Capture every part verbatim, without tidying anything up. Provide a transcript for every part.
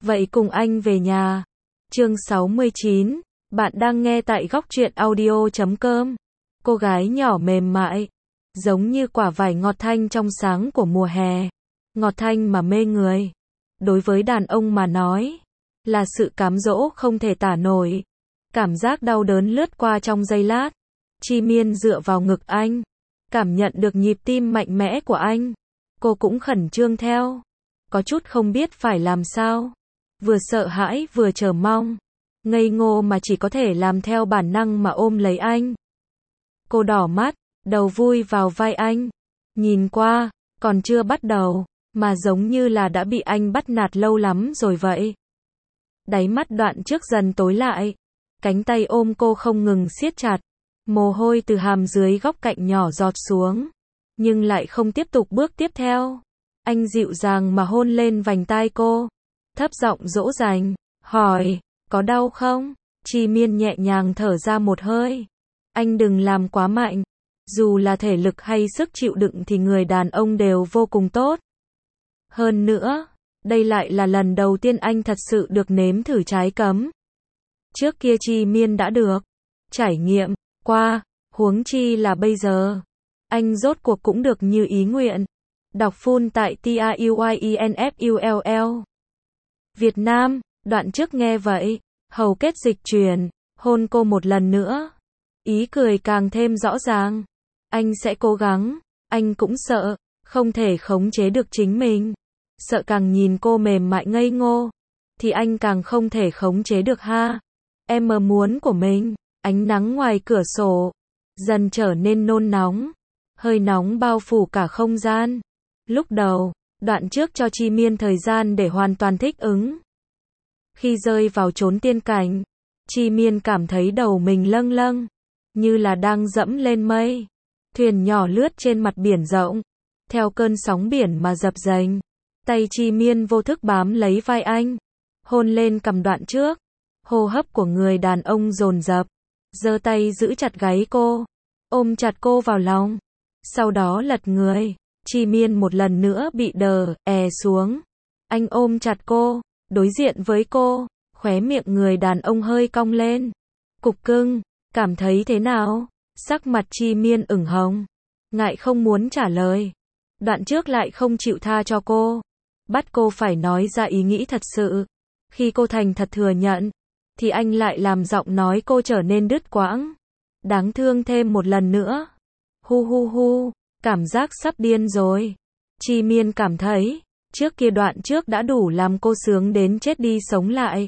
Vậy cùng anh về nhà. Chương sáu mươi chín, bạn đang nghe tại góc truyện audio chấm com. Cô gái nhỏ mềm mại, giống như quả vải ngọt thanh trong sáng của mùa hè, ngọt thanh mà mê người. Đối với đàn ông mà nói, là sự cám dỗ không thể tả nổi. Cảm giác đau đớn lướt qua trong giây lát. Chi Miên dựa vào ngực anh, cảm nhận được nhịp tim mạnh mẽ của anh. Cô cũng khẩn trương theo, có chút không biết phải làm sao, vừa sợ hãi vừa chờ mong, ngây ngô mà chỉ có thể làm theo bản năng mà ôm lấy anh. Cô đỏ mắt, đầu vui vào vai anh, nhìn qua, còn chưa bắt đầu, mà giống như là đã bị anh bắt nạt lâu lắm rồi vậy. Đáy mắt Đoạn Trước dần tối lại, cánh tay ôm cô không ngừng siết chặt, mồ hôi từ hàm dưới góc cạnh nhỏ giọt xuống, nhưng lại không tiếp tục bước tiếp theo. Anh dịu dàng mà hôn lên vành tai cô, thấp giọng dỗ dành, hỏi, có đau không? Chi Miên nhẹ nhàng thở ra một hơi. Anh đừng làm quá mạnh, dù là thể lực hay sức chịu đựng thì người đàn ông đều vô cùng tốt. Hơn nữa, đây lại là lần đầu tiên anh thật sự được nếm thử trái cấm. Trước kia Chi Miên đã được trải nghiệm qua, huống chi là bây giờ. Anh rốt cuộc cũng được như ý nguyện. Đọc full tại T A U Y E N F U L L. Việt Nam, Đoạn Trước nghe vậy, hầu kết dịch chuyển, hôn cô một lần nữa. Ý cười càng thêm rõ ràng. Anh sẽ cố gắng, anh cũng sợ, không thể khống chế được chính mình. Sợ càng nhìn cô mềm mại ngây ngô, thì anh càng không thể khống chế được ha. Em mơ muốn của mình. Ánh nắng ngoài cửa sổ dần trở nên nôn nóng, hơi nóng bao phủ cả không gian. Lúc đầu, Đoạn Trước cho Chi Miên thời gian để hoàn toàn thích ứng. Khi rơi vào chốn tiên cảnh, Chi Miên cảm thấy đầu mình lâng lâng, như là đang dẫm lên mây. Thuyền nhỏ lướt trên mặt biển rộng, theo cơn sóng biển mà dập dềnh. Tay Chi Miên vô thức bám lấy vai anh, hôn lên cằm Đoạn Trước. Hô hấp của người đàn ông dồn dập, giơ tay giữ chặt gáy cô, ôm chặt cô vào lòng. Sau đó lật người, Chi Miên một lần nữa bị đờ è xuống. Anh ôm chặt cô, đối diện với cô, khóe miệng người đàn ông hơi cong lên. Cục cưng, cảm thấy thế nào? Sắc mặt Chi Miên ửng hồng, ngại không muốn trả lời. Đoạn Trước lại không chịu tha cho cô, bắt cô phải nói ra ý nghĩ thật sự. Khi cô thành thật thừa nhận, thì anh lại làm giọng nói cô trở nên đứt quãng. Đáng thương thêm một lần nữa. Hu hu hu, cảm giác sắp điên rồi. Chi Miên cảm thấy, trước kia Đoạn Trước đã đủ làm cô sướng đến chết đi sống lại.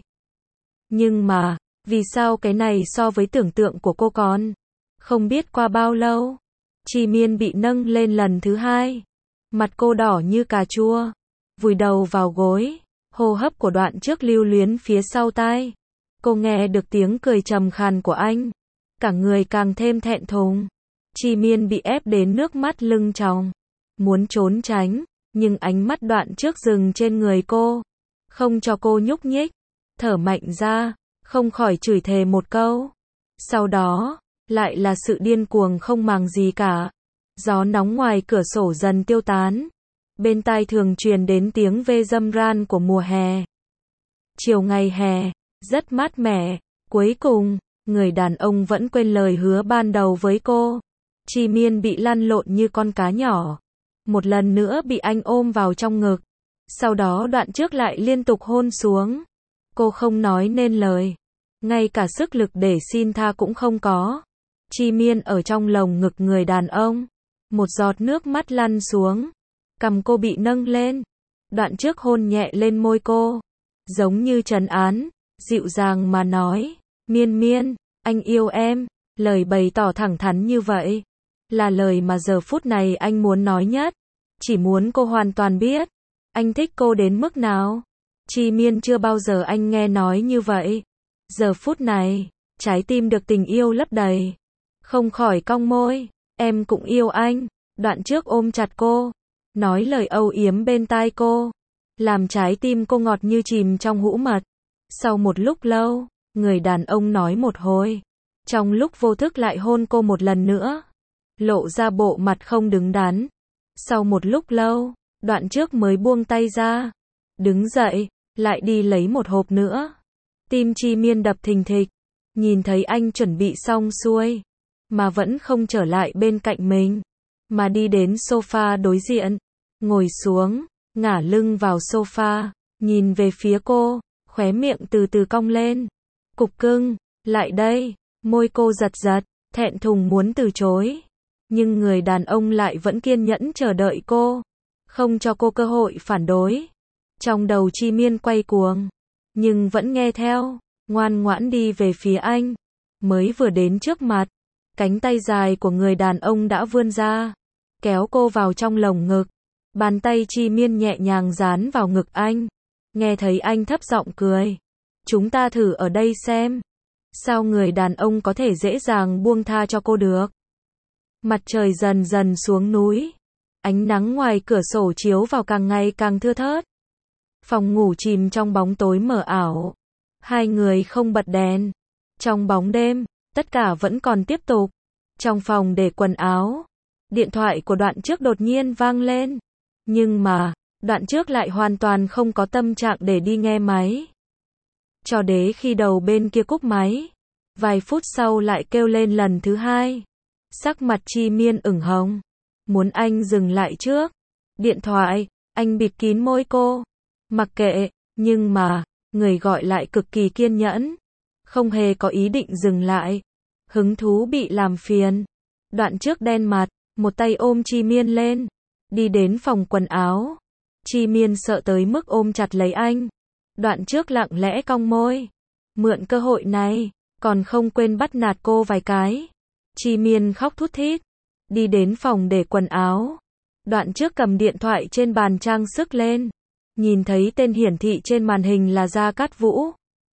Nhưng mà, vì sao cái này so với tưởng tượng của cô còn? Không biết qua bao lâu, Chi Miên bị nâng lên lần thứ hai. Mặt cô đỏ như cà chua, vùi đầu vào gối, hô hấp của Đoạn Trước lưu luyến phía sau tai. Cô nghe được tiếng cười trầm khàn của anh, cả người càng thêm thẹn thùng. Chi Miên bị ép đến nước mắt lưng tròng, muốn trốn tránh, nhưng ánh mắt Đoạn Trước dừng trên người cô, không cho cô nhúc nhích. Thở mạnh ra, không khỏi chửi thề một câu. Sau đó, lại là sự điên cuồng không màng gì cả. Gió nóng ngoài cửa sổ dần tiêu tán, bên tai thường truyền đến tiếng ve râm ran của mùa hè. Chiều ngày hè, rất mát mẻ. Cuối cùng, người đàn ông vẫn quên lời hứa ban đầu với cô. Chi Miên bị lăn lộn như con cá nhỏ, một lần nữa bị anh ôm vào trong ngực. Sau đó Đoạn Trước lại liên tục hôn xuống. Cô không nói nên lời, ngay cả sức lực để xin tha cũng không có. Chi Miên ở trong lồng ngực người đàn ông, một giọt nước mắt lăn xuống, cằm cô bị nâng lên. Đoạn Trước hôn nhẹ lên môi cô, giống như trấn án, dịu dàng mà nói, Miên Miên, anh yêu em. Lời bày tỏ thẳng thắn như vậy, là lời mà giờ phút này anh muốn nói nhất. Chỉ muốn cô hoàn toàn biết, anh thích cô đến mức nào. Chi Miên chưa bao giờ anh nghe nói như vậy. Giờ phút này, trái tim được tình yêu lấp đầy, không khỏi cong môi, em cũng yêu anh. Đoạn Trước ôm chặt cô, nói lời âu yếm bên tai cô, làm trái tim cô ngọt như chìm trong hũ mật. Sau một lúc lâu, người đàn ông nói một hồi, trong lúc vô thức lại hôn cô một lần nữa, lộ ra bộ mặt không đứng đắn. Sau một lúc lâu, Đoạn Trước mới buông tay ra, đứng dậy, lại đi lấy một hộp nữa. Tim Chi Miên đập thình thịch, nhìn thấy anh chuẩn bị xong xuôi, mà vẫn không trở lại bên cạnh mình, mà đi đến sofa đối diện, ngồi xuống, ngả lưng vào sofa, nhìn về phía cô, khóe miệng từ từ cong lên. Cục cưng, lại đây, môi cô giật giật, thẹn thùng muốn từ chối. Nhưng người đàn ông lại vẫn kiên nhẫn chờ đợi cô, không cho cô cơ hội phản đối. Trong đầu Chi Miên quay cuồng, nhưng vẫn nghe theo, ngoan ngoãn đi về phía anh. Mới vừa đến trước mặt, cánh tay dài của người đàn ông đã vươn ra, kéo cô vào trong lồng ngực. Bàn tay Chi Miên nhẹ nhàng dán vào ngực anh. Nghe thấy anh thấp giọng cười. Chúng ta thử ở đây xem. Sao người đàn ông có thể dễ dàng buông tha cho cô được? Mặt trời dần dần xuống núi. Ánh nắng ngoài cửa sổ chiếu vào càng ngày càng thưa thớt. Phòng ngủ chìm trong bóng tối mờ ảo. Hai người không bật đèn. Trong bóng đêm, tất cả vẫn còn tiếp tục. Trong phòng để quần áo, điện thoại của Đoạn Trước đột nhiên vang lên. Nhưng mà, Đoạn Trước lại hoàn toàn không có tâm trạng để đi nghe máy. Cho đến khi đầu bên kia cúp máy, vài phút sau lại kêu lên lần thứ hai. Sắc mặt Chi Miên ửng hồng, muốn anh dừng lại trước. Điện thoại, anh bịt kín môi cô. Mặc kệ, nhưng mà, người gọi lại cực kỳ kiên nhẫn, không hề có ý định dừng lại. Hứng thú bị làm phiền. Đoạn Trước đen mặt, một tay ôm Chi Miên lên, đi đến phòng quần áo. Chi Miên sợ tới mức ôm chặt lấy anh. Đoạn Trước lặng lẽ cong môi, mượn cơ hội này, còn không quên bắt nạt cô vài cái. Chi Miên khóc thút thít, đi đến phòng để quần áo. Đoạn Trước cầm điện thoại trên bàn trang sức lên, nhìn thấy tên hiển thị trên màn hình là Gia Cát Vũ.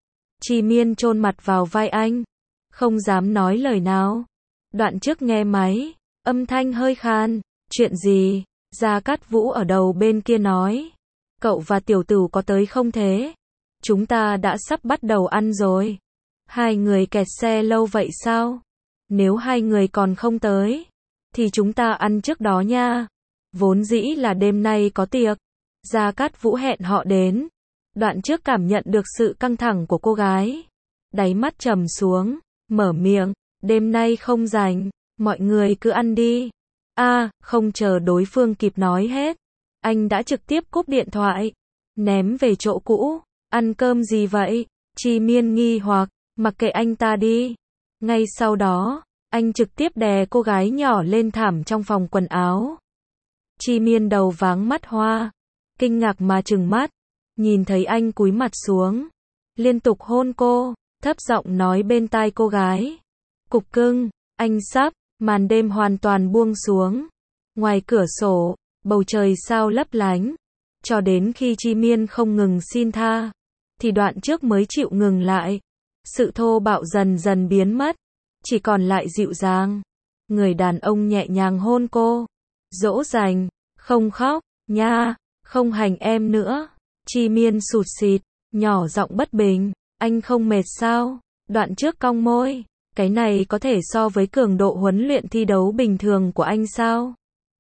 Chi Miên chôn mặt vào vai anh, không dám nói lời nào. Đoạn Trước nghe máy, âm thanh hơi khan. Chuyện gì? Gia Cát Vũ ở đầu bên kia nói. Cậu và tiểu tử có tới không thế? Chúng ta đã sắp bắt đầu ăn rồi. Hai người kẹt xe lâu vậy sao? Nếu hai người còn không tới, thì chúng ta ăn trước đó nha. Vốn dĩ là đêm nay có tiệc. Gia Cát Vũ hẹn họ đến. Đoạn Trước cảm nhận được sự căng thẳng của cô gái. Đáy mắt trầm xuống, mở miệng. Đêm nay không rảnh, mọi người cứ ăn đi. A, à, không chờ đối phương kịp nói hết, anh đã trực tiếp cúp điện thoại, ném về chỗ cũ. Ăn cơm gì vậy? Chi Miên nghi hoặc, mặc kệ anh ta đi. Ngay sau đó, anh trực tiếp đè cô gái nhỏ lên thảm trong phòng quần áo. Chi Miên đầu váng mắt hoa, kinh ngạc mà trừng mắt, nhìn thấy anh cúi mặt xuống, liên tục hôn cô, thấp giọng nói bên tai cô gái. Cục cưng, anh sắp. Màn đêm hoàn toàn buông xuống. Ngoài cửa sổ, bầu trời sao lấp lánh. Cho đến khi Chi Miên không ngừng xin tha, thì Đoạn Trước mới chịu ngừng lại. Sự thô bạo dần dần biến mất, chỉ còn lại dịu dàng. Người đàn ông nhẹ nhàng hôn cô, dỗ dành, không khóc, nha, không hành em nữa. Chi Miên sụt sịt, nhỏ giọng bất bình, anh không mệt sao? Đoạn Trước cong môi. Cái này có thể so với cường độ huấn luyện thi đấu bình thường của anh sao?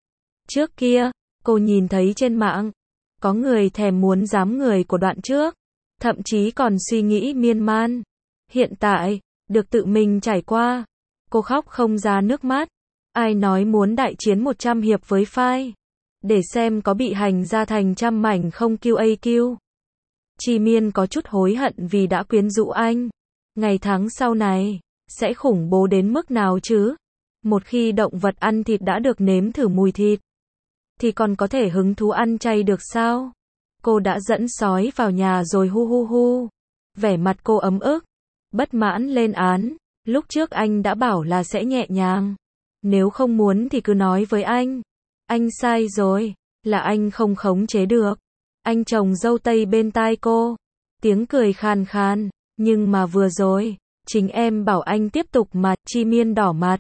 Trước kia, cô nhìn thấy trên mạng, có người thèm muốn dám người của Đoạn Trước, thậm chí còn suy nghĩ miên man. Hiện tại, được tự mình trải qua, cô khóc không ra nước mắt. Ai nói muốn đại chiến một trăm hiệp với phai, để xem có bị hành ra thành trăm mảnh không quy a quy. Chi Miên có chút hối hận vì đã quyến rũ anh. Ngày tháng sau này sẽ khủng bố đến mức nào chứ? Một khi động vật ăn thịt đã được nếm thử mùi thịt, thì còn có thể hứng thú ăn chay được sao? Cô đã dẫn sói vào nhà rồi hu hu hu. Vẻ mặt cô ấm ức, bất mãn lên án. Lúc trước anh đã bảo là sẽ nhẹ nhàng. Nếu không muốn thì cứ nói với anh. Anh sai rồi, là anh không khống chế được. Anh chồng dâu tây bên tai cô, tiếng cười khàn khàn. Nhưng mà vừa rồi, chính em bảo anh tiếp tục mà. Chi Miên đỏ mặt,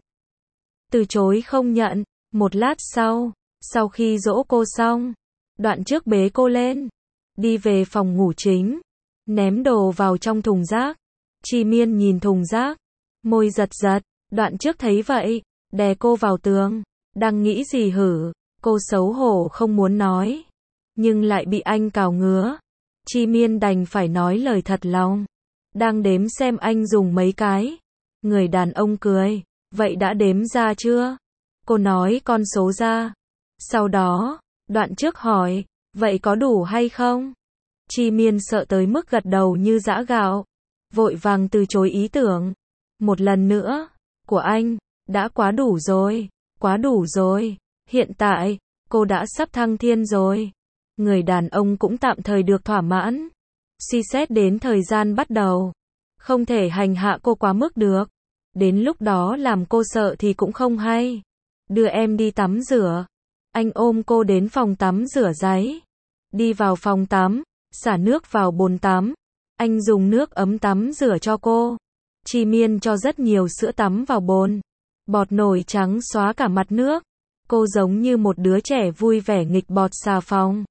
từ chối không nhận. Một lát sau, sau khi dỗ cô xong, Đoạn Trước bế cô lên, đi về phòng ngủ chính, ném đồ vào trong thùng rác. Chi Miên nhìn thùng rác, môi giật giật. Đoạn Trước thấy vậy, đè cô vào tường. Đang nghĩ gì hử? Cô xấu hổ không muốn nói, nhưng lại bị anh cào ngứa. Chi Miên đành phải nói lời thật lòng. Đang đếm xem anh dùng mấy cái. Người đàn ông cười. Vậy đã đếm ra chưa? Cô nói con số ra. Sau đó, Đoạn Trước hỏi, vậy có đủ hay không? Chi Miên sợ tới mức gật đầu như giã gạo. Vội vàng từ chối ý tưởng. Một lần nữa, của anh, đã quá đủ rồi, quá đủ rồi. Hiện tại, cô đã sắp thăng thiên rồi. Người đàn ông cũng tạm thời được thỏa mãn. Suy xét đến thời gian bắt đầu. Không thể hành hạ cô quá mức được. Đến lúc đó làm cô sợ thì cũng không hay. Đưa em đi tắm rửa. Anh ôm cô đến phòng tắm rửa ráy. Đi vào phòng tắm, xả nước vào bồn tắm. Anh dùng nước ấm tắm rửa cho cô. Chi Miên cho rất nhiều sữa tắm vào bồn. Bọt nổi trắng xóa cả mặt nước. Cô giống như một đứa trẻ vui vẻ nghịch bọt xà phòng.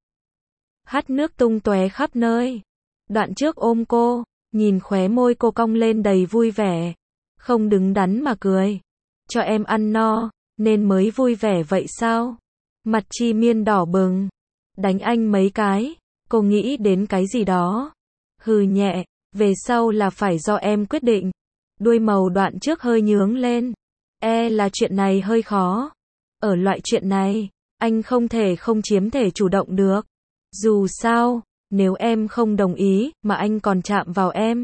Hắt nước tung tóe khắp nơi. Đoạn Trước ôm cô, nhìn khóe môi cô cong lên đầy vui vẻ. Không đứng đắn mà cười. Cho em ăn no, nên mới vui vẻ vậy sao? Mặt Chi Miên đỏ bừng. Đánh anh mấy cái. Cô nghĩ đến cái gì đó. Hừ nhẹ, về sau là phải do em quyết định. Đuôi màu Đoạn Trước hơi nhướng lên. E là chuyện này hơi khó. Ở loại chuyện này, anh không thể không chiếm thể chủ động được. Dù sao, nếu em không đồng ý, mà anh còn chạm vào em,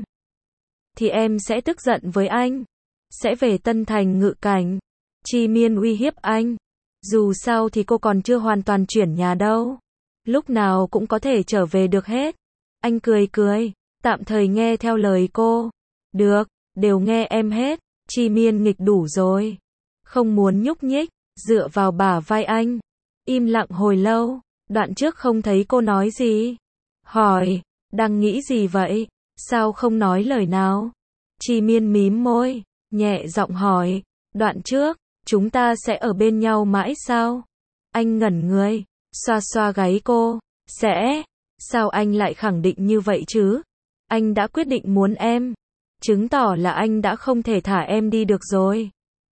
thì em sẽ tức giận với anh. Sẽ về Tân Thành ngự cảnh. Chi Miên uy hiếp anh. Dù sao thì cô còn chưa hoàn toàn chuyển nhà đâu. Lúc nào cũng có thể trở về được hết. Anh cười cười, tạm thời nghe theo lời cô. Được, đều nghe em hết. Chi Miên nghịch đủ rồi. Không muốn nhúc nhích, dựa vào bả vai anh. Im lặng hồi lâu. Đoạn Trước không thấy cô nói gì. Hỏi, đang nghĩ gì vậy? Sao không nói lời nào? Chi Miên mím môi, nhẹ giọng hỏi. Đoạn Trước, chúng ta sẽ ở bên nhau mãi sao? Anh ngẩn người, xoa xoa gáy cô. Sẽ, sao anh lại khẳng định như vậy chứ? Anh đã quyết định muốn em. Chứng tỏ là anh đã không thể thả em đi được rồi.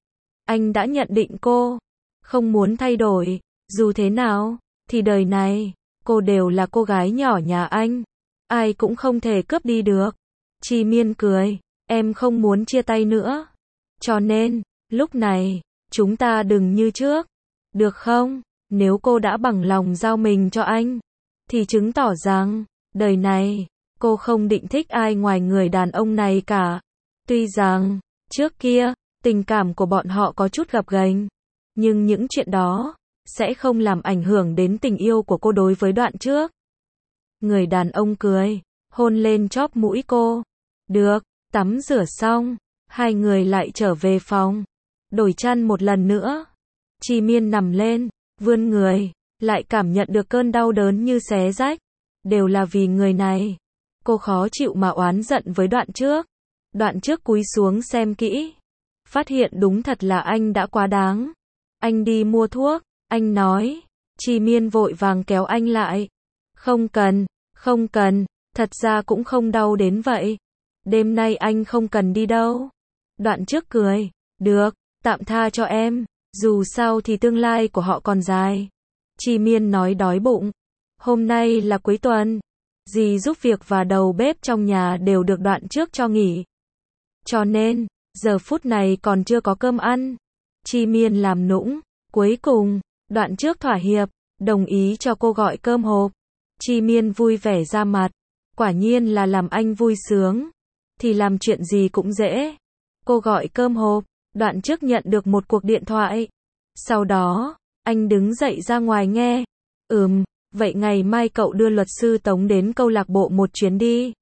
Anh đã nhận định cô không muốn thay đổi. Dù thế nào, thì đời này, cô đều là cô gái nhỏ nhà anh. Ai cũng không thể cướp đi được. Chi Miên cười, em không muốn chia tay nữa. Cho nên, lúc này, chúng ta đừng như trước. Được không? Nếu cô đã bằng lòng giao mình cho anh, thì chứng tỏ rằng, đời này, cô không định thích ai ngoài người đàn ông này cả. Tuy rằng, trước kia, tình cảm của bọn họ có chút gập ghềnh, nhưng những chuyện đó sẽ không làm ảnh hưởng đến tình yêu của cô đối với Đoạn Trước. Người đàn ông cười, hôn lên chóp mũi cô. Được, tắm rửa xong, hai người lại trở về phòng. Đổi chăn một lần nữa. Chi Miên nằm lên, vươn người, lại cảm nhận được cơn đau đớn như xé rách. Đều là vì người này. Cô khó chịu mà oán giận với Đoạn Trước. Đoạn Trước cúi xuống xem kỹ. Phát hiện đúng thật là anh đã quá đáng. Anh đi mua thuốc, anh nói. Chi Miên vội vàng kéo anh lại. Không cần, không cần, thật ra cũng không đau đến vậy. Đêm nay anh không cần đi đâu. Đoạn Trước cười, được, tạm tha cho em, dù sao thì tương lai của họ còn dài. Chi Miên nói đói bụng. Hôm nay là cuối tuần. Dì giúp việc và đầu bếp trong nhà đều được Đoạn Trước cho nghỉ. Cho nên, giờ phút này còn chưa có cơm ăn. Chi Miên làm nũng. Cuối cùng, Đoạn Trước thỏa hiệp, đồng ý cho cô gọi cơm hộp. Chi Miên vui vẻ ra mặt. Quả nhiên là làm anh vui sướng. Thì làm chuyện gì cũng dễ. Cô gọi cơm hộp. Đoạn Trước nhận được một cuộc điện thoại. Sau đó, anh đứng dậy ra ngoài nghe. Ừm, vậy ngày mai cậu đưa luật sư Tống đến câu lạc bộ một chuyến đi.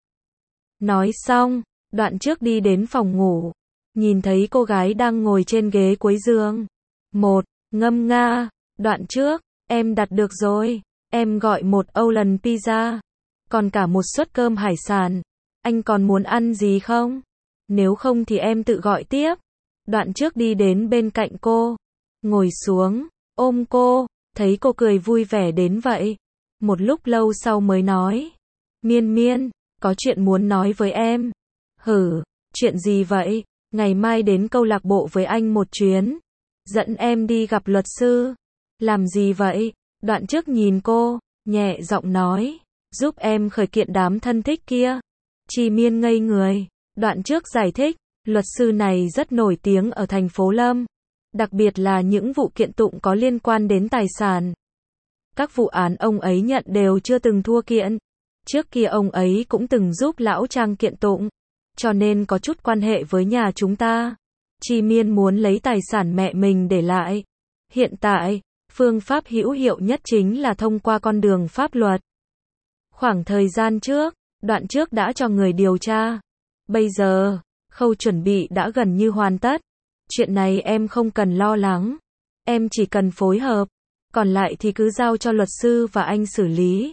Nói xong, Đoạn Trước đi đến phòng ngủ. Nhìn thấy cô gái đang ngồi trên ghế cuối giường. Một, ngâm nga. Đoạn Trước, em đặt được rồi. Em gọi một Âu lần pizza. Còn cả một suất cơm hải sản. Anh còn muốn ăn gì không? Nếu không thì em tự gọi tiếp. Đoạn Trước đi đến bên cạnh cô. Ngồi xuống, ôm cô. Thấy cô cười vui vẻ đến vậy. Một lúc lâu sau mới nói. Miên Miên, có chuyện muốn nói với em. Hử, chuyện gì vậy? Ngày mai đến câu lạc bộ với anh một chuyến. Dẫn em đi gặp luật sư. Làm gì vậy? Đoạn Trước nhìn cô, nhẹ giọng nói. giúp em khởi kiện đám thân thích kia. Chi Miên ngây người. Đoạn trước giải thích, luật sư này rất nổi tiếng ở thành phố Lâm. Đặc biệt là những vụ kiện tụng có liên quan đến tài sản. Các vụ án ông ấy nhận đều chưa từng thua kiện. Trước kia ông ấy cũng từng giúp lão Trang kiện tụng. Cho nên có chút quan hệ với nhà chúng ta. Chi Miên muốn lấy tài sản mẹ mình để lại. Hiện tại, phương pháp hữu hiệu nhất chính là thông qua con đường pháp luật. Khoảng thời gian trước, Đoạn trước đã cho người điều tra. Bây giờ, khâu chuẩn bị đã gần như hoàn tất. Chuyện này em không cần lo lắng. Em chỉ cần phối hợp. Còn lại thì cứ giao cho luật sư và anh xử lý.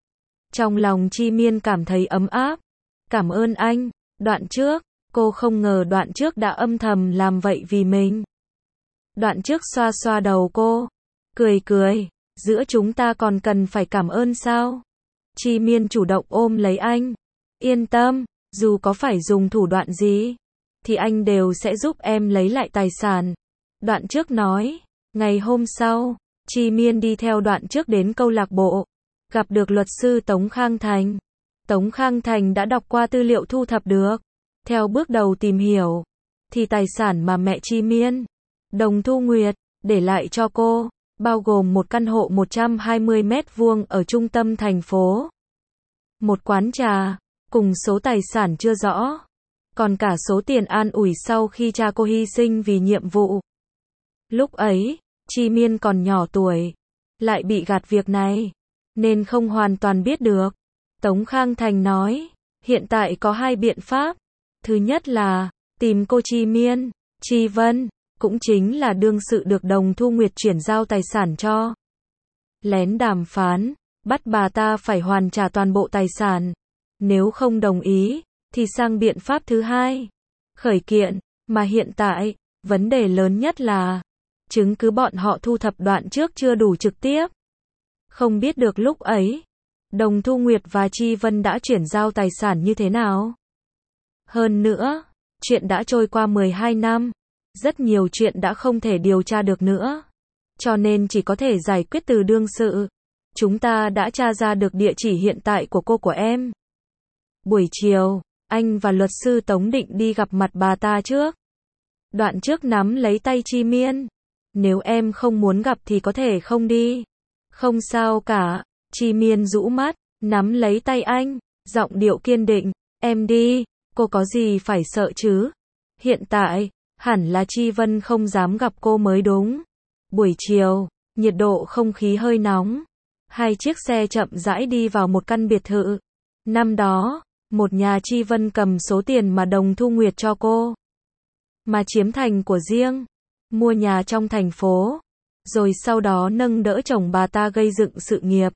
Trong lòng Chi Miên cảm thấy ấm áp. Cảm ơn anh. Đoạn trước, cô không ngờ đoạn trước đã âm thầm làm vậy vì mình. Đoạn trước xoa xoa đầu cô. Cười cười. Giữa chúng ta còn cần phải cảm ơn sao? Chi Miên chủ động ôm lấy anh. Yên tâm, dù có phải dùng thủ đoạn gì, thì anh đều sẽ giúp em lấy lại tài sản. Đoạn trước nói. Ngày hôm sau, Chi Miên đi theo đoạn trước đến câu lạc bộ. Gặp được luật sư Tống Khang Thành. Tống Khang Thành đã đọc qua tư liệu thu thập được. Theo bước đầu tìm hiểu, thì tài sản mà mẹ Chi Miên, Đồng Thu Nguyệt, để lại cho cô, bao gồm một căn hộ một trăm hai mươi mét vuông ở trung tâm thành phố. Một quán trà, cùng số tài sản chưa rõ. Còn cả số tiền an ủi sau khi cha cô hy sinh vì nhiệm vụ. Lúc ấy, Chi Miên còn nhỏ tuổi, lại bị gạt việc này, nên không hoàn toàn biết được. Tống Khang Thành nói, hiện tại có hai biện pháp. Thứ nhất là, tìm cô Chi Miên, Chi Vân, cũng chính là đương sự được Đồng Thu Nguyệt chuyển giao tài sản cho. Lén đàm phán, bắt bà ta phải hoàn trả toàn bộ tài sản. Nếu không đồng ý, thì sang biện pháp thứ hai. Khởi kiện, mà hiện tại, vấn đề lớn nhất là, chứng cứ bọn họ thu thập đoạn trước chưa đủ trực tiếp. Không biết được lúc ấy, Đồng Thu Nguyệt và Chi Vân đã chuyển giao tài sản như thế nào. Hơn nữa, chuyện đã trôi qua mười hai năm, rất nhiều chuyện đã không thể điều tra được nữa. Cho nên chỉ có thể giải quyết từ đương sự. Chúng ta đã tra ra được địa chỉ hiện tại của cô của em. Buổi chiều, anh và luật sư Tống định đi gặp mặt bà ta trước. Đoạn trước nắm lấy tay Chi Miên. Nếu em không muốn gặp thì có thể không đi. Không sao cả. Chi Miên rũ mắt, nắm lấy tay anh, giọng điệu kiên định. Em đi, cô có gì phải sợ chứ? Hiện tại, hẳn là Chi Vân không dám gặp cô mới đúng. Buổi chiều, nhiệt độ không khí hơi nóng. Hai chiếc xe chậm rãi đi vào một căn biệt thự. Năm đó, một nhà Chi Vân cầm số tiền mà Đồng Thu Nguyệt cho cô, mà chiếm thành của riêng. Mua nhà trong thành phố. Rồi sau đó nâng đỡ chồng bà ta gây dựng sự nghiệp.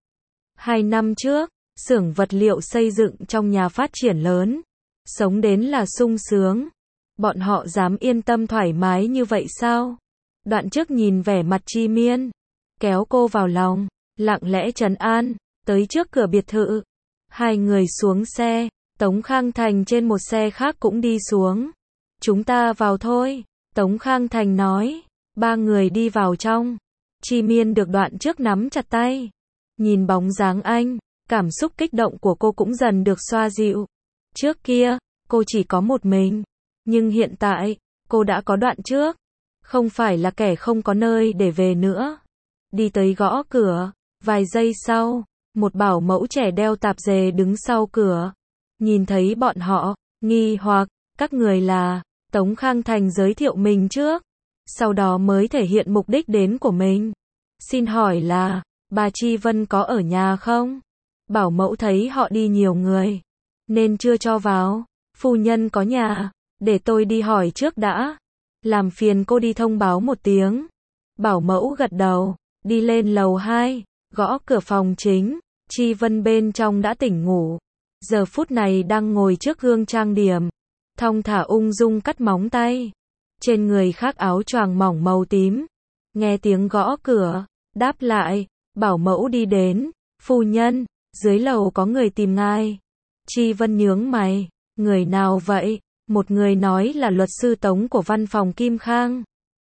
Hai năm trước, xưởng vật liệu xây dựng trong nhà phát triển lớn. Sống đến là sung sướng. Bọn họ dám yên tâm thoải mái như vậy sao? Đoạn trước nhìn vẻ mặt Chi Miên, kéo cô vào lòng, lặng lẽ trấn an, tới trước cửa biệt thự. Hai người xuống xe, Tống Khang Thành trên một xe khác cũng đi xuống. Chúng ta vào thôi, Tống Khang Thành nói. Ba người đi vào trong. Chi Miên được đoạn trước nắm chặt tay. Nhìn bóng dáng anh, cảm xúc kích động của cô cũng dần được xoa dịu. Trước kia, cô chỉ có một mình. Nhưng hiện tại, cô đã có đoạn trước. Không phải là kẻ không có nơi để về nữa. Đi tới gõ cửa. Vài giây sau, một bảo mẫu trẻ đeo tạp dề đứng sau cửa. Nhìn thấy bọn họ, nghi hoặc, các người là. Tống Khang Thành giới thiệu mình trước. Sau đó mới thể hiện mục đích đến của mình. Xin hỏi là, bà Chi Vân có ở nhà không? Bảo mẫu thấy họ đi nhiều người, nên chưa cho vào. Phu nhân có nhà, để tôi đi hỏi trước đã. Làm phiền cô đi thông báo một tiếng. Bảo mẫu gật đầu, đi lên lầu hai, gõ cửa phòng chính. Chi Vân bên trong đã tỉnh ngủ. Giờ phút này đang ngồi trước gương trang điểm. Thong thả ung dung cắt móng tay. Trên người khoác áo choàng mỏng màu tím. Nghe tiếng gõ cửa, đáp lại, bảo mẫu đi đến. Phu nhân, dưới lầu có người tìm ngài. Chi Vân nhướng mày, người nào vậy? Một người nói là luật sư Tống của văn phòng Kim Khang.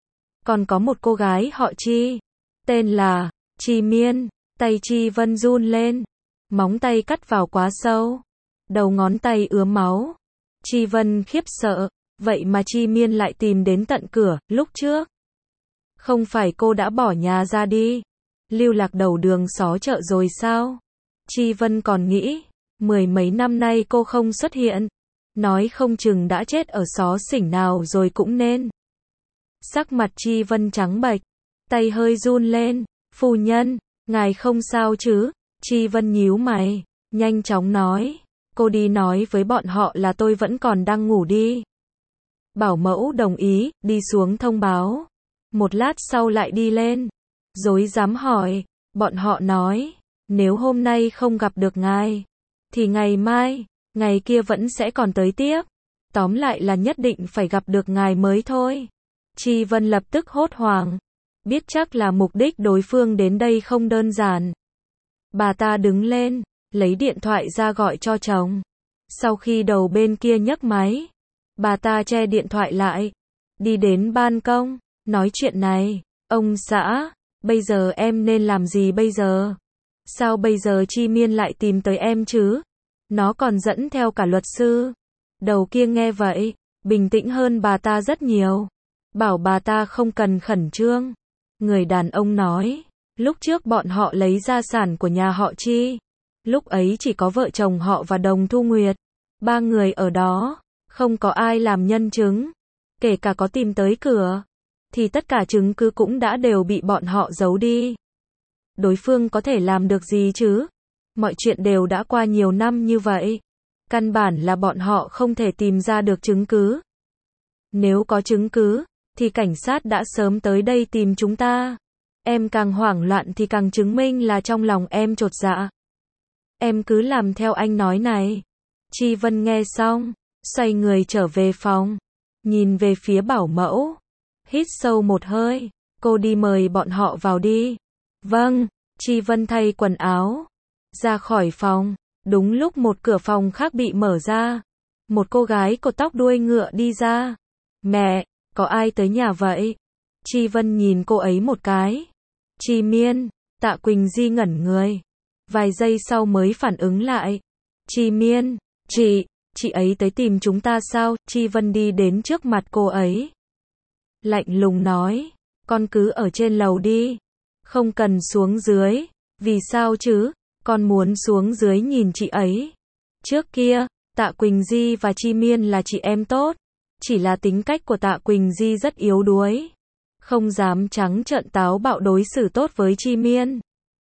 Còn có một cô gái họ Chi, tên là Chi Miên. Tay Chi Vân run lên. Móng tay cắt vào quá sâu. Đầu ngón tay ứa máu. Chi Vân khiếp sợ, vậy mà Chi Miên lại tìm đến tận cửa, lúc trước. Không phải cô đã bỏ nhà ra đi, lưu lạc đầu đường xó chợ rồi sao? Chi Vân còn nghĩ, mười mấy năm nay cô không xuất hiện, nói không chừng đã chết ở xó xỉnh nào rồi cũng nên. Sắc mặt Chi Vân trắng bệch, tay hơi run lên, phu nhân, ngài không sao chứ? Chi Vân nhíu mày, nhanh chóng nói, cô đi nói với bọn họ là tôi vẫn còn đang ngủ đi. Bảo mẫu đồng ý, đi xuống thông báo. Một lát sau lại đi lên, rối rắm hỏi, bọn họ nói, nếu hôm nay không gặp được ngài, thì ngày mai, ngày kia vẫn sẽ còn tới tiếp. Tóm lại là nhất định phải gặp được ngài mới thôi. Chi Vân lập tức hốt hoảng, biết chắc là mục đích đối phương đến đây không đơn giản. Bà ta đứng lên, lấy điện thoại ra gọi cho chồng. Sau khi đầu bên kia nhấc máy, bà ta che điện thoại lại, đi đến ban công, nói chuyện này, ông xã, bây giờ em nên làm gì bây giờ? Sao bây giờ Chi Miên lại tìm tới em chứ? Nó còn dẫn theo cả luật sư. Đầu kia nghe vậy, bình tĩnh hơn bà ta rất nhiều. Bảo bà ta không cần khẩn trương. Người đàn ông nói, lúc trước bọn họ lấy gia sản của nhà họ Chi. Lúc ấy chỉ có vợ chồng họ và Đồng Thu Nguyệt. Ba người ở đó, không có ai làm nhân chứng. Kể cả có tìm tới cửa, thì tất cả chứng cứ cũng đã đều bị bọn họ giấu đi. Đối phương có thể làm được gì chứ? Mọi chuyện đều đã qua nhiều năm như vậy. Căn bản là bọn họ không thể tìm ra được chứng cứ. Nếu có chứng cứ, thì cảnh sát đã sớm tới đây tìm chúng ta. Em càng hoảng loạn thì càng chứng minh là trong lòng em chột dạ. Em cứ làm theo anh nói này. Chi Vân nghe xong, xoay người trở về phòng, nhìn về phía bảo mẫu, hít sâu một hơi, cô đi mời bọn họ vào đi. Vâng, Chi Vân thay quần áo, ra khỏi phòng, đúng lúc một cửa phòng khác bị mở ra. Một cô gái cột tóc đuôi ngựa đi ra. Mẹ, có ai tới nhà vậy? Chi Vân nhìn cô ấy một cái. Chi Miên, Tạ Quỳnh Di ngẩn người. Vài giây sau mới phản ứng lại. Chi Miên, chị, chị ấy tới tìm chúng ta sao? Chi Vân đi đến trước mặt cô ấy. Lạnh lùng nói, con cứ ở trên lầu đi. Không cần xuống dưới. Vì sao chứ? Con muốn xuống dưới nhìn chị ấy. Trước kia, Tạ Quỳnh Di và Chi Miên là chị em tốt. Chỉ là tính cách của Tạ Quỳnh Di rất yếu đuối. Không dám trắng trợn táo bạo đối xử tốt với Chi Miên.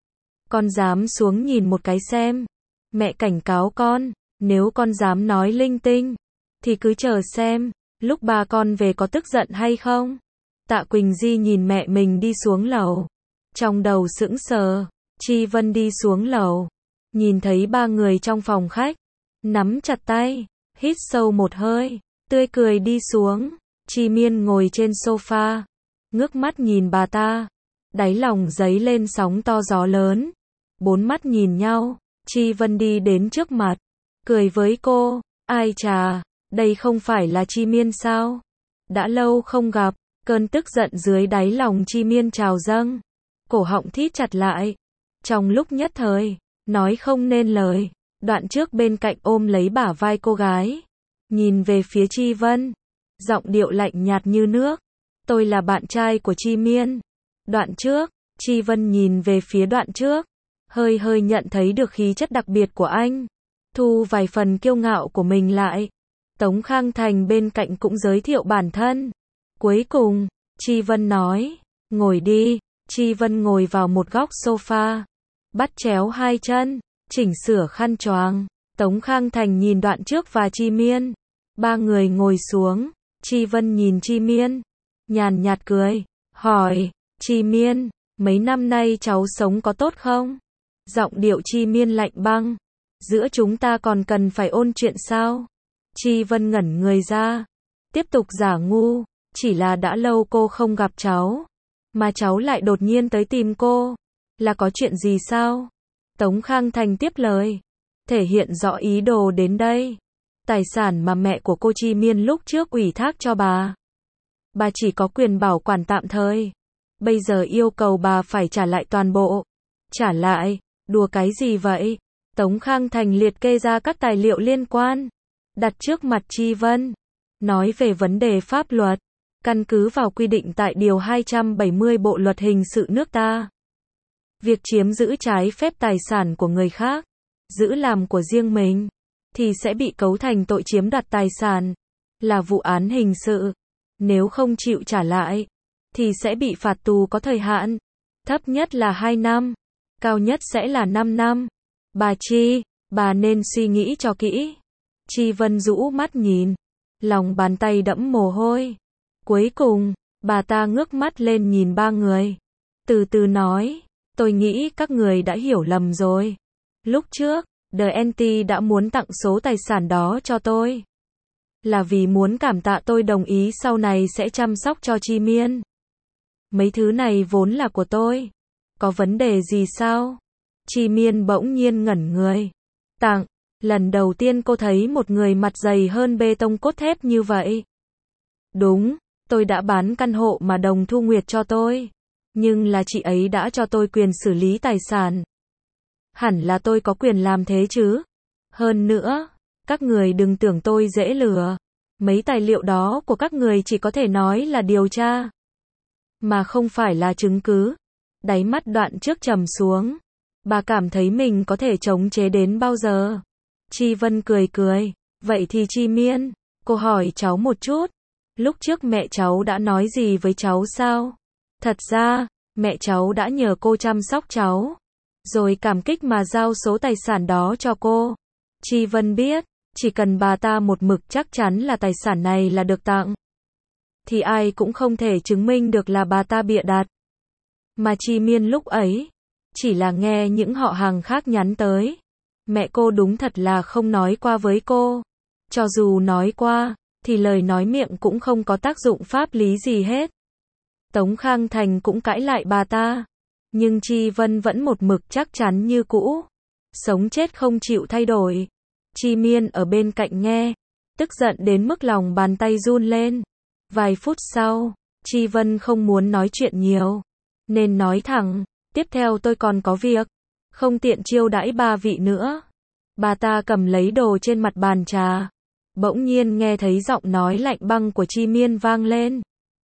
Con dám xuống nhìn một cái xem. Mẹ cảnh cáo con, nếu con dám nói linh tinh, thì cứ chờ xem, lúc ba con về có tức giận hay không. Tạ Quỳnh Di nhìn mẹ mình đi xuống lầu. Trong đầu sững sờ, Chi Vân đi xuống lầu. Nhìn thấy ba người trong phòng khách. Nắm chặt tay, hít sâu một hơi, tươi cười đi xuống. Chi Miên ngồi trên sofa, ngước mắt nhìn bà ta. Đáy lòng dấy lên sóng to gió lớn. Bốn mắt nhìn nhau, Chi Vân đi đến trước mặt, cười với cô. Ai chà, đây không phải là Chi Miên sao? Đã lâu không gặp, cơn tức giận dưới đáy lòng Chi Miên trào dâng. Cổ họng thít chặt lại. Trong lúc nhất thời, nói không nên lời. Đoạn trước bên cạnh ôm lấy bả vai cô gái, nhìn về phía Chi Vân, giọng điệu lạnh nhạt như nước. Tôi là bạn trai của Chi Miên. Đoạn trước, Chi Vân nhìn về phía đoạn trước, hơi hơi nhận thấy được khí chất đặc biệt của anh, thu vài phần kiêu ngạo của mình lại. Tống Khang Thành bên cạnh cũng giới thiệu bản thân. Cuối cùng, Chi Vân nói, ngồi đi. Chi Vân ngồi vào một góc sofa, bắt chéo hai chân, chỉnh sửa khăn choàng. Tống Khang Thành nhìn đoạn trước và Chi Miên. Ba người ngồi xuống. Chi Vân nhìn Chi Miên, nhàn nhạt cười, hỏi, Chi Miên, mấy năm nay cháu sống có tốt không? Giọng điệu Chi Miên lạnh băng. Giữa chúng ta còn cần phải ôn chuyện sao? Chi Vân ngẩn người ra, tiếp tục giả ngu, chỉ là đã lâu cô không gặp cháu, mà cháu lại đột nhiên tới tìm cô, là có chuyện gì sao? Tống Khang Thành tiếp lời, thể hiện rõ ý đồ đến đây. Tài sản mà mẹ của cô Chi Miên lúc trước ủy thác cho bà, bà chỉ có quyền bảo quản tạm thời. Bây giờ yêu cầu bà phải trả lại toàn bộ. Trả lại? Đùa cái gì vậy? Tống Khang Thành liệt kê ra các tài liệu liên quan, đặt trước mặt Chi Vân, nói về vấn đề pháp luật, căn cứ vào quy định tại Điều hai trăm bảy mươi Bộ Luật Hình sự nước ta. Việc chiếm giữ trái phép tài sản của người khác, giữ làm của riêng mình, thì sẽ bị cấu thành tội chiếm đoạt tài sản, là vụ án hình sự. Nếu không chịu trả lại, thì sẽ bị phạt tù có thời hạn, thấp nhất là hai năm, cao nhất sẽ là năm năm. Bà Chi, bà nên suy nghĩ cho kỹ. Chi Vân rũ mắt nhìn, lòng bàn tay đẫm mồ hôi. Cuối cùng, bà ta ngước mắt lên nhìn ba người, từ từ nói, tôi nghĩ các người đã hiểu lầm rồi. Lúc trước, The en tê đã muốn tặng số tài sản đó cho tôi, là vì muốn cảm tạ tôi đồng ý sau này sẽ chăm sóc cho Chi Miên. Mấy thứ này vốn là của tôi. Có vấn đề gì sao? Chi Miên bỗng nhiên ngẩn người. Tặng, lần đầu tiên cô thấy một người mặt dày hơn bê tông cốt thép như vậy. Đúng, tôi đã bán căn hộ mà Đồng Thu Nguyệt cho tôi. Nhưng là chị ấy đã cho tôi quyền xử lý tài sản. Hẳn là tôi có quyền làm thế chứ. Hơn nữa, các người đừng tưởng tôi dễ lừa. Mấy tài liệu đó của các người chỉ có thể nói là điều tra, mà không phải là chứng cứ. Đáy mắt Đoạn Trước trầm xuống. Bà cảm thấy mình có thể chống chế đến bao giờ? Chi Vân cười cười. Vậy thì Chi Miên, cô hỏi cháu một chút. Lúc trước mẹ cháu đã nói gì với cháu sao? Thật ra, mẹ cháu đã nhờ cô chăm sóc cháu, rồi cảm kích mà giao số tài sản đó cho cô. Chi Vân biết, chỉ cần bà ta một mực chắc chắn là tài sản này là được tặng, thì ai cũng không thể chứng minh được là bà ta bịa đặt. Mà Chi Miên lúc ấy, chỉ là nghe những họ hàng khác nhắn tới. Mẹ cô đúng thật là không nói qua với cô. Cho dù nói qua, thì lời nói miệng cũng không có tác dụng pháp lý gì hết. Tống Khang Thành cũng cãi lại bà ta. Nhưng Chi Vân vẫn một mực chắc chắn như cũ. Sống chết không chịu thay đổi. Chi Miên ở bên cạnh nghe, tức giận đến mức lòng bàn tay run lên. Vài phút sau, Chi Vân không muốn nói chuyện nhiều, nên nói thẳng, tiếp theo tôi còn có việc, không tiện chiêu đãi ba vị nữa. Bà ta cầm lấy đồ trên mặt bàn trà. Bỗng nhiên nghe thấy giọng nói lạnh băng của Chi Miên vang lên.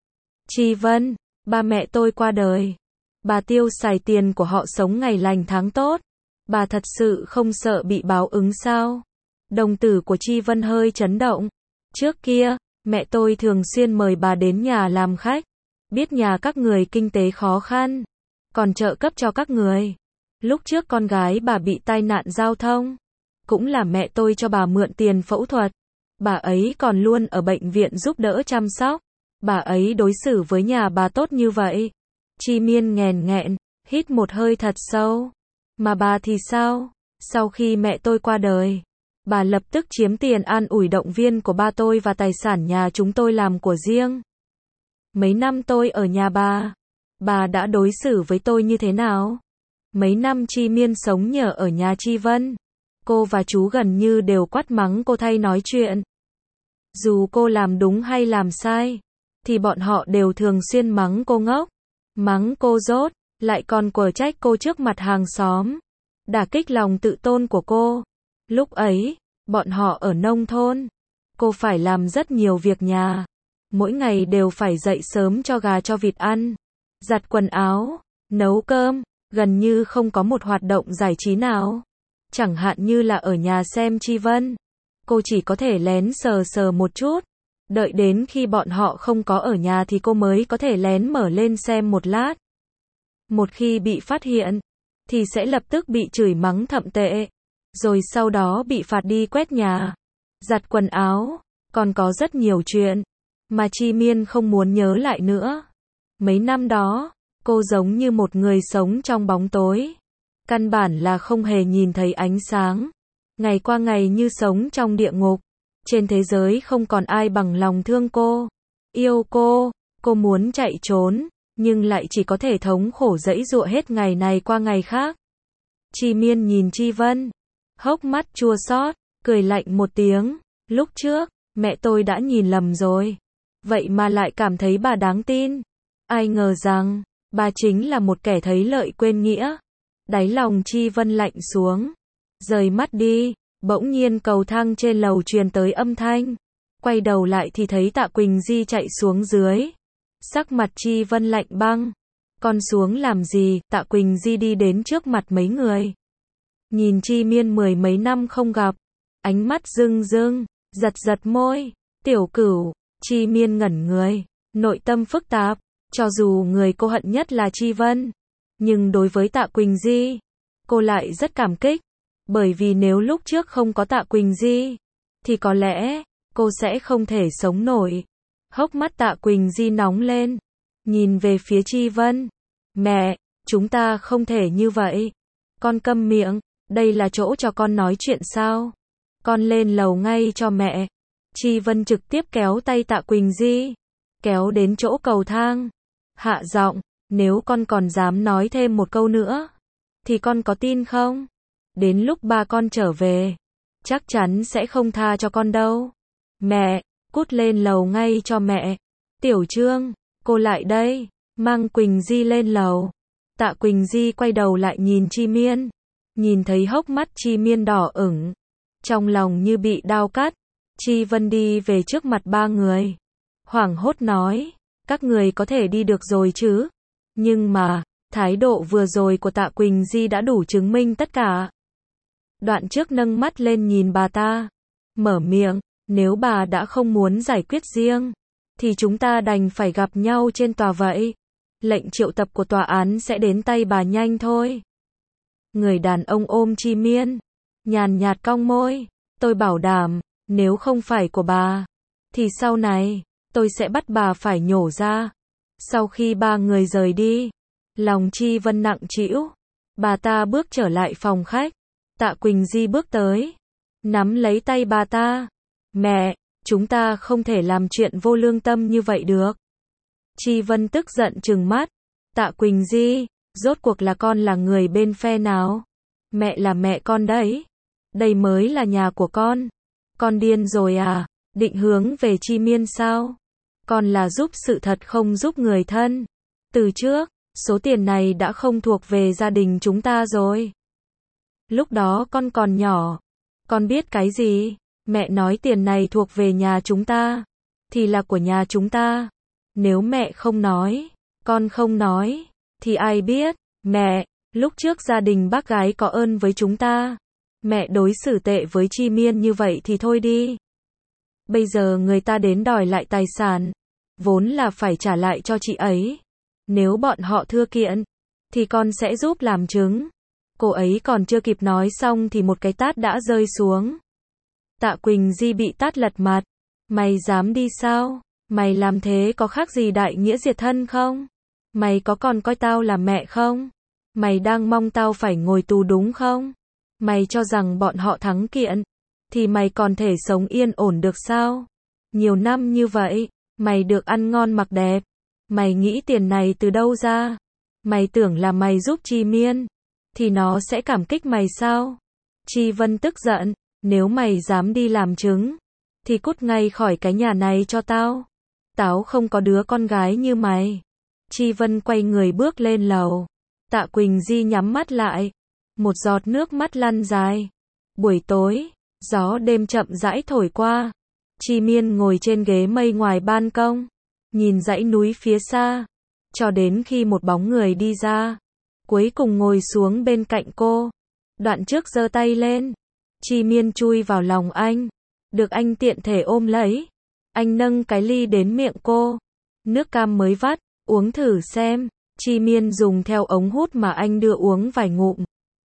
Chi Vân, ba mẹ tôi qua đời. Bà tiêu xài tiền của họ sống ngày lành tháng tốt. Bà thật sự không sợ bị báo ứng sao? Đồng tử của Chi Vân hơi chấn động. Trước kia, mẹ tôi thường xuyên mời bà đến nhà làm khách. Biết nhà các người kinh tế khó khăn, còn trợ cấp cho các người. Lúc trước con gái bà bị tai nạn giao thông, cũng là mẹ tôi cho bà mượn tiền phẫu thuật. Bà ấy còn luôn ở bệnh viện giúp đỡ chăm sóc. Bà ấy đối xử với nhà bà tốt như vậy. Chi Miên nghèn nghẹn, hít một hơi thật sâu. Mà bà thì sao? Sau khi mẹ tôi qua đời, bà lập tức chiếm tiền an ủi động viên của ba tôi và tài sản nhà chúng tôi làm của riêng. Mấy năm tôi ở nhà bà, bà đã đối xử với tôi như thế nào? Mấy năm Chi Miên sống nhờ ở nhà Chi Vân, cô và chú gần như đều quát mắng cô thay nói chuyện. Dù cô làm đúng hay làm sai, thì bọn họ đều thường xuyên mắng cô ngốc, mắng cô dốt, lại còn quở trách cô trước mặt hàng xóm, đả kích lòng tự tôn của cô. Lúc ấy, bọn họ ở nông thôn, cô phải làm rất nhiều việc nhà. Mỗi ngày đều phải dậy sớm cho gà cho vịt ăn, giặt quần áo, nấu cơm, gần như không có một hoạt động giải trí nào. Chẳng hạn như là ở nhà xem Chi Vân, cô chỉ có thể lén sờ sờ một chút. Đợi đến khi bọn họ không có ở nhà thì cô mới có thể lén mở lên xem một lát. Một khi bị phát hiện, thì sẽ lập tức bị chửi mắng thậm tệ. Rồi sau đó bị phạt đi quét nhà, giặt quần áo, còn có rất nhiều chuyện mà Chi Miên không muốn nhớ lại nữa. Mấy năm đó, cô giống như một người sống trong bóng tối. Căn bản là không hề nhìn thấy ánh sáng. Ngày qua ngày như sống trong địa ngục. Trên thế giới không còn ai bằng lòng thương cô, yêu cô. Cô muốn chạy trốn, nhưng lại chỉ có thể thống khổ giãy giụa hết ngày này qua ngày khác. Chi Miên nhìn Chi Vân, hốc mắt chua xót, cười lạnh một tiếng. Lúc trước, mẹ tôi đã nhìn lầm rồi. Vậy mà lại cảm thấy bà đáng tin. Ai ngờ rằng, bà chính là một kẻ thấy lợi quên nghĩa. Đáy lòng Chi Vân lạnh xuống. Rời mắt đi, bỗng nhiên cầu thang trên lầu truyền tới âm thanh. Quay đầu lại thì thấy Tạ Quỳnh Di chạy xuống dưới. Sắc mặt Chi Vân lạnh băng. Con xuống làm gì? Tạ Quỳnh Di đi đến trước mặt mấy người. Nhìn Chi Miên mười mấy năm không gặp. Ánh mắt rưng rưng, giật giật môi. Tiểu Cửu, Chi Miên ngẩn người. Nội tâm phức tạp. Cho dù người cô hận nhất là Chi Vân. Nhưng đối với Tạ Quỳnh Di, cô lại rất cảm kích. Bởi vì nếu lúc trước không có Tạ Quỳnh Di, thì có lẽ cô sẽ không thể sống nổi. Hốc mắt Tạ Quỳnh Di nóng lên. Nhìn về phía Chi Vân. Mẹ, chúng ta không thể như vậy. Con câm miệng, đây là chỗ cho con nói chuyện sao? Con lên lầu ngay cho mẹ. Chi Vân trực tiếp kéo tay Tạ Quỳnh Di. Kéo đến chỗ cầu thang. Hạ giọng, nếu con còn dám nói thêm một câu nữa, thì con có tin không? Đến lúc ba con trở về, chắc chắn sẽ không tha cho con đâu. Mẹ, cút lên lầu ngay cho mẹ. Tiểu Trương, cô lại đây, mang Quỳnh Di lên lầu. Tạ Quỳnh Di quay đầu lại nhìn Chi Miên. Nhìn thấy hốc mắt Chi Miên đỏ ửng. Trong lòng như bị đao cắt. Chi Vân đi về trước mặt ba người. Hoảng hốt nói, các người có thể đi được rồi chứ. Nhưng mà, thái độ vừa rồi của Tạ Quỳnh Di đã đủ chứng minh tất cả. Đoạn trước nâng mắt lên nhìn bà ta. Mở miệng, nếu bà đã không muốn giải quyết riêng, thì chúng ta đành phải gặp nhau trên tòa vậy. Lệnh triệu tập của tòa án sẽ đến tay bà nhanh thôi. Người đàn ông ôm Chi Miên. Nhàn nhạt cong môi. Tôi bảo đảm, nếu không phải của bà, thì sau này, tôi sẽ bắt bà phải nhổ ra. Sau khi ba người rời đi, lòng Chi Vân nặng trĩu. Bà ta bước trở lại phòng khách. Tạ Quỳnh Di bước tới, nắm lấy tay bà ta. Mẹ, chúng ta không thể làm chuyện vô lương tâm như vậy được. Chi Vân tức giận trừng mắt. Tạ Quỳnh Di, rốt cuộc là con là người bên phe nào? Mẹ là mẹ con đấy. Đây mới là nhà của con. Con điên rồi à? Định hướng về Chi Miên sao? Con là giúp sự thật không giúp người thân. Từ trước, số tiền này đã không thuộc về gia đình chúng ta rồi. Lúc đó con còn nhỏ. Con biết cái gì? Mẹ nói tiền này thuộc về nhà chúng ta, thì là của nhà chúng ta. Nếu mẹ không nói, con không nói, thì ai biết? Mẹ, lúc trước gia đình bác gái có ơn với chúng ta. Mẹ đối xử tệ với Chi Miên như vậy thì thôi đi. Bây giờ người ta đến đòi lại tài sản, vốn là phải trả lại cho chị ấy. Nếu bọn họ thưa kiện, thì con sẽ giúp làm chứng. Cô ấy còn chưa kịp nói xong thì một cái tát đã rơi xuống. Tạ Quỳnh Di bị tát lật mặt. Mày dám đi sao? Mày làm thế có khác gì đại nghĩa diệt thân không? Mày có còn coi tao là mẹ không? Mày đang mong tao phải ngồi tù đúng không? Mày cho rằng bọn họ thắng kiện, thì mày còn thể sống yên ổn được sao? Nhiều năm như vậy, mày được ăn ngon mặc đẹp. Mày nghĩ tiền này từ đâu ra? Mày tưởng là mày giúp Chi Miên, thì nó sẽ cảm kích mày sao? Chi Vân tức giận, nếu mày dám đi làm chứng, thì cút ngay khỏi cái nhà này cho tao. Tao không có đứa con gái như mày. Chi Vân quay người bước lên lầu. Tạ Quỳnh Di nhắm mắt lại. Một giọt nước mắt lăn dài. Buổi tối, gió đêm chậm rãi thổi qua. Chi Miên ngồi trên ghế mây ngoài ban công, nhìn dãy núi phía xa, cho đến khi một bóng người đi ra, cuối cùng ngồi xuống bên cạnh cô. Đoạn trước giơ tay lên, Chi Miên chui vào lòng anh, được anh tiện thể ôm lấy. Anh nâng cái ly đến miệng cô. Nước cam mới vắt, uống thử xem. Chi Miên dùng theo ống hút mà anh đưa uống vài ngụm.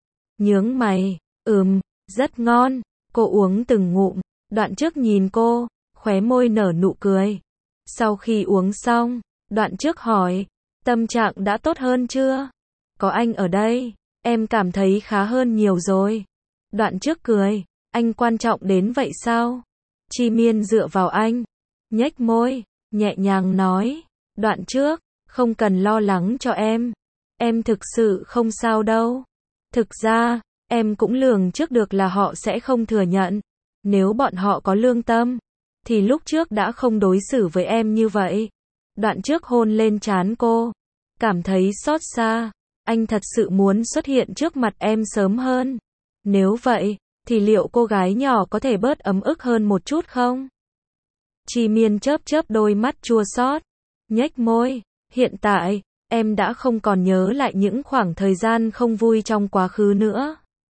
Nhướng mày, ừm, rất ngon. Cô uống từng ngụm. Đoạn trước nhìn cô, khóe môi nở nụ cười. Sau khi uống xong, đoạn trước hỏi, tâm trạng đã tốt hơn chưa? Có anh ở đây, em cảm thấy khá hơn nhiều rồi. Đoạn trước cười, anh quan trọng đến vậy sao? Chi Miên dựa vào anh, nhếch môi, nhẹ nhàng nói, đoạn trước, không cần lo lắng cho em. Em thực sự không sao đâu. Thực ra, em cũng lường trước được là họ sẽ không thừa nhận. Nếu bọn họ có lương tâm, thì lúc trước đã không đối xử với em như vậy. Đoạn trước hôn lên trán cô, cảm thấy xót xa. Anh thật sự muốn xuất hiện trước mặt em sớm hơn. Nếu vậy, thì liệu cô gái nhỏ có thể bớt ấm ức hơn một chút không? Chi Miên chớp chớp đôi mắt chua xót, nhếch môi, hiện tại, em đã không còn nhớ lại những khoảng thời gian không vui trong quá khứ nữa.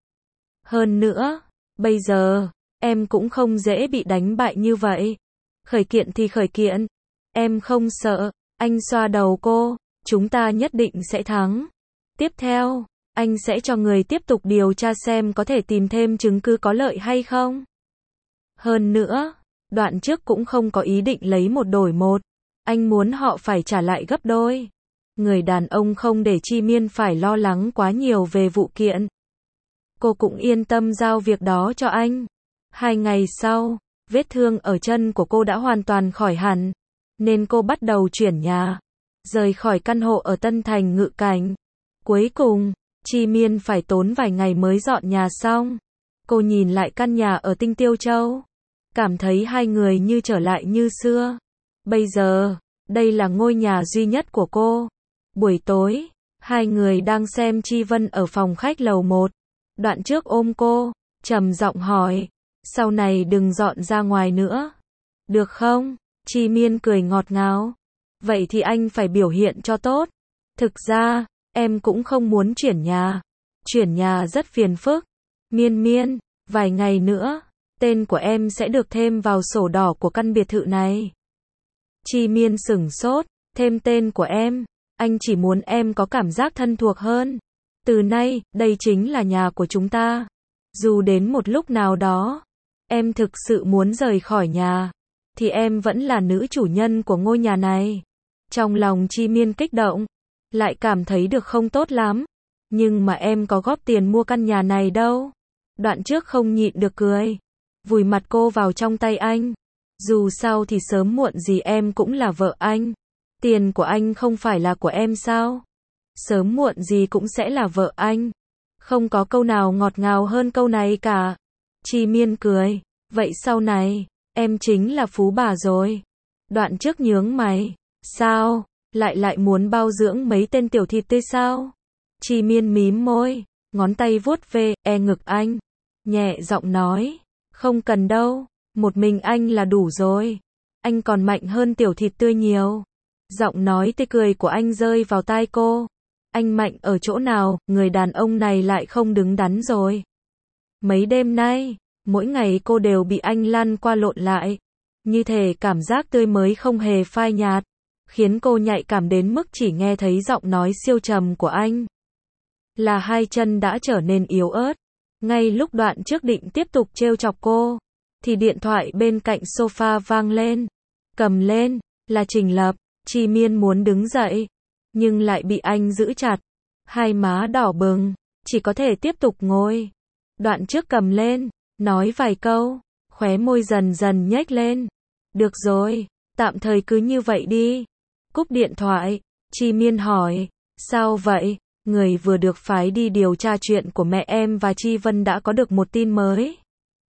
Hơn nữa, bây giờ, em cũng không dễ bị đánh bại như vậy. Khởi kiện thì khởi kiện, em không sợ. Anh xoa đầu cô, chúng ta nhất định sẽ thắng. Tiếp theo, anh sẽ cho người tiếp tục điều tra xem có thể tìm thêm chứng cứ có lợi hay không. Hơn nữa, đoạn trước cũng không có ý định lấy một đổi một. Anh muốn họ phải trả lại gấp đôi. Người đàn ông không để Chi Miên phải lo lắng quá nhiều về vụ kiện. Cô cũng yên tâm giao việc đó cho anh. Hai ngày sau, vết thương ở chân của cô đã hoàn toàn khỏi hẳn, nên cô bắt đầu chuyển nhà, rời khỏi căn hộ ở Tân Thành Ngự Cảnh. Cuối cùng, Chi Miên phải tốn vài ngày mới dọn nhà xong. Cô nhìn lại căn nhà ở Tinh Tiêu Châu, cảm thấy hai người như trở lại như xưa. Bây giờ, đây là ngôi nhà duy nhất của cô. Buổi tối, hai người đang xem Chi Vân ở phòng khách lầu một. Đoạn trước ôm cô, trầm giọng hỏi, sau này đừng dọn ra ngoài nữa. Được không? Chi Miên cười ngọt ngào. Vậy thì anh phải biểu hiện cho tốt. Thực ra, em cũng không muốn chuyển nhà. Chuyển nhà rất phiền phức. Miên Miên, vài ngày nữa, tên của em sẽ được thêm vào sổ đỏ của căn biệt thự này. Chi Miên sửng sốt, thêm tên của em. Anh chỉ muốn em có cảm giác thân thuộc hơn. Từ nay, đây chính là nhà của chúng ta. Dù đến một lúc nào đó, em thực sự muốn rời khỏi nhà, thì em vẫn là nữ chủ nhân của ngôi nhà này. Trong lòng Chi Miên kích động, lại cảm thấy được không tốt lắm. Nhưng mà em có góp tiền mua căn nhà này đâu. Đoạn trước không nhịn được cười, vùi mặt cô vào trong tay anh. Dù sao thì sớm muộn gì em cũng là vợ anh. Tiền của anh không phải là của em sao? Sớm muộn gì cũng sẽ là vợ anh. Không có câu nào ngọt ngào hơn câu này cả. Chi Miên cười, vậy sau này, em chính là phú bà rồi. Đoạn trước nhướng mày, sao, lại lại muốn bao dưỡng mấy tên tiểu thịt tươi sao? Chi Miên mím môi, ngón tay vuốt ve e ngực anh, nhẹ giọng nói, không cần đâu, một mình anh là đủ rồi. Anh còn mạnh hơn tiểu thịt tươi nhiều. Giọng nói tươi cười của anh rơi vào tai cô. Anh mạnh ở chỗ nào, người đàn ông này lại không đứng đắn rồi. Mấy đêm nay, mỗi ngày cô đều bị anh lăn qua lộn lại. Như thể cảm giác tươi mới không hề phai nhạt, khiến cô nhạy cảm đến mức chỉ nghe thấy giọng nói siêu trầm của anh. Là hai chân đã trở nên yếu ớt. Ngay lúc đoạn trước định tiếp tục trêu chọc cô, thì điện thoại bên cạnh sofa vang lên. Cầm lên, là Trình Lập. Chi Miên muốn đứng dậy, nhưng lại bị anh giữ chặt. Hai má đỏ bừng, chỉ có thể tiếp tục ngồi. Đoạn trước cầm lên, nói vài câu, khóe môi dần dần nhếch lên. Được rồi, tạm thời cứ như vậy đi. Cúp điện thoại, Chi Miên hỏi, sao vậy? Người vừa được phái đi điều tra chuyện của mẹ em và Chi Vân đã có được một tin mới.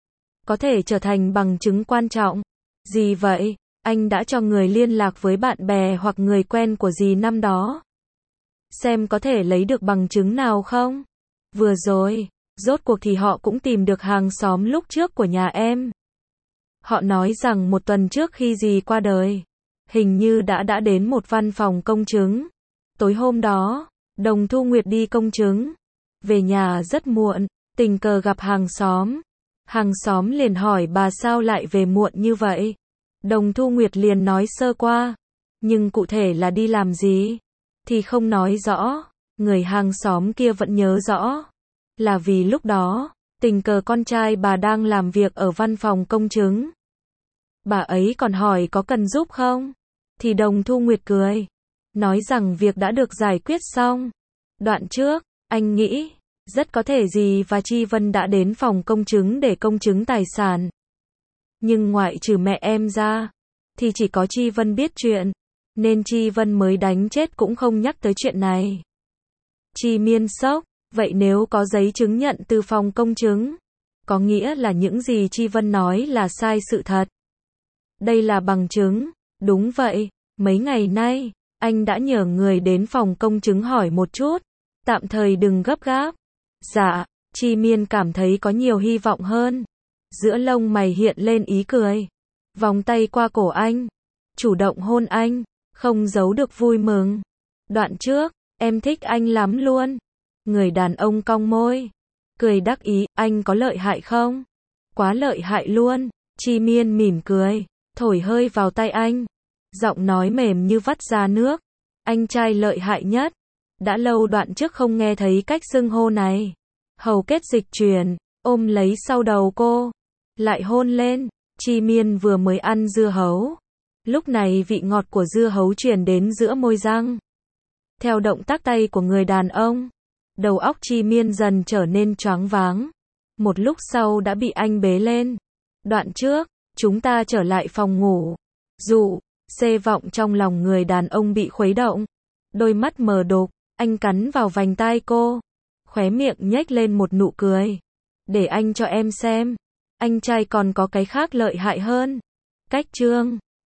Có thể trở thành bằng chứng quan trọng. Gì vậy? Anh đã cho người liên lạc với bạn bè hoặc người quen của dì năm đó. Xem có thể lấy được bằng chứng nào không? Vừa rồi, rốt cuộc thì họ cũng tìm được hàng xóm lúc trước của nhà em. Họ nói rằng một tuần trước khi dì qua đời, hình như đã đã đến một văn phòng công chứng. Tối hôm đó, Đồng Thu Nguyệt đi công chứng. Về nhà rất muộn, tình cờ gặp hàng xóm. Hàng xóm liền hỏi bà sao lại về muộn như vậy. Đồng Thu Nguyệt liền nói sơ qua, nhưng cụ thể là đi làm gì thì không nói rõ. Người hàng xóm kia vẫn nhớ rõ, là vì lúc đó, tình cờ con trai bà đang làm việc ở văn phòng công chứng. Bà ấy còn hỏi có cần giúp không? Thì Đồng Thu Nguyệt cười, nói rằng việc đã được giải quyết xong. Đoạn trước, anh nghĩ, rất có thể dì và Chi Vân đã đến phòng công chứng để công chứng tài sản. Nhưng ngoại trừ mẹ em ra, thì chỉ có Chi Vân biết chuyện, nên Chi Vân mới đánh chết cũng không nhắc tới chuyện này. Chi Miên sốc, vậy nếu có giấy chứng nhận từ phòng công chứng, có nghĩa là những gì Chi Vân nói là sai sự thật. Đây là bằng chứng, đúng vậy, mấy ngày nay, anh đã nhờ người đến phòng công chứng hỏi một chút, tạm thời đừng gấp gáp. Dạ, Chi Miên cảm thấy có nhiều hy vọng hơn. Giữa lông mày hiện lên ý cười. Vòng tay qua cổ anh. Chủ động hôn anh. Không giấu được vui mừng. Đoạn trước, em thích anh lắm luôn. Người đàn ông cong môi. Cười đắc ý, anh có lợi hại không? Quá lợi hại luôn. Chi Miên mỉm cười. Thổi hơi vào tay anh. Giọng nói mềm như vắt ra nước. Anh trai lợi hại nhất. Đã lâu Đoạn trước không nghe thấy cách xưng hô này. Hầu kết dịch chuyển, ôm lấy sau đầu cô. Lại hôn lên. Chi Miên vừa mới ăn dưa hấu. Lúc này vị ngọt của dưa hấu truyền đến giữa môi răng. Theo động tác tay của người đàn ông, đầu óc Chi Miên dần trở nên choáng váng. Một lúc sau đã bị anh bế lên. Đoạn trước, chúng ta trở lại phòng ngủ. Dụ, xê vọng trong lòng người đàn ông bị khuấy động. Đôi mắt mờ đục, anh cắn vào vành tai cô. Khóe miệng nhếch lên một nụ cười. Để anh cho em xem. Anh trai còn có cái khác lợi hại hơn. Cách chương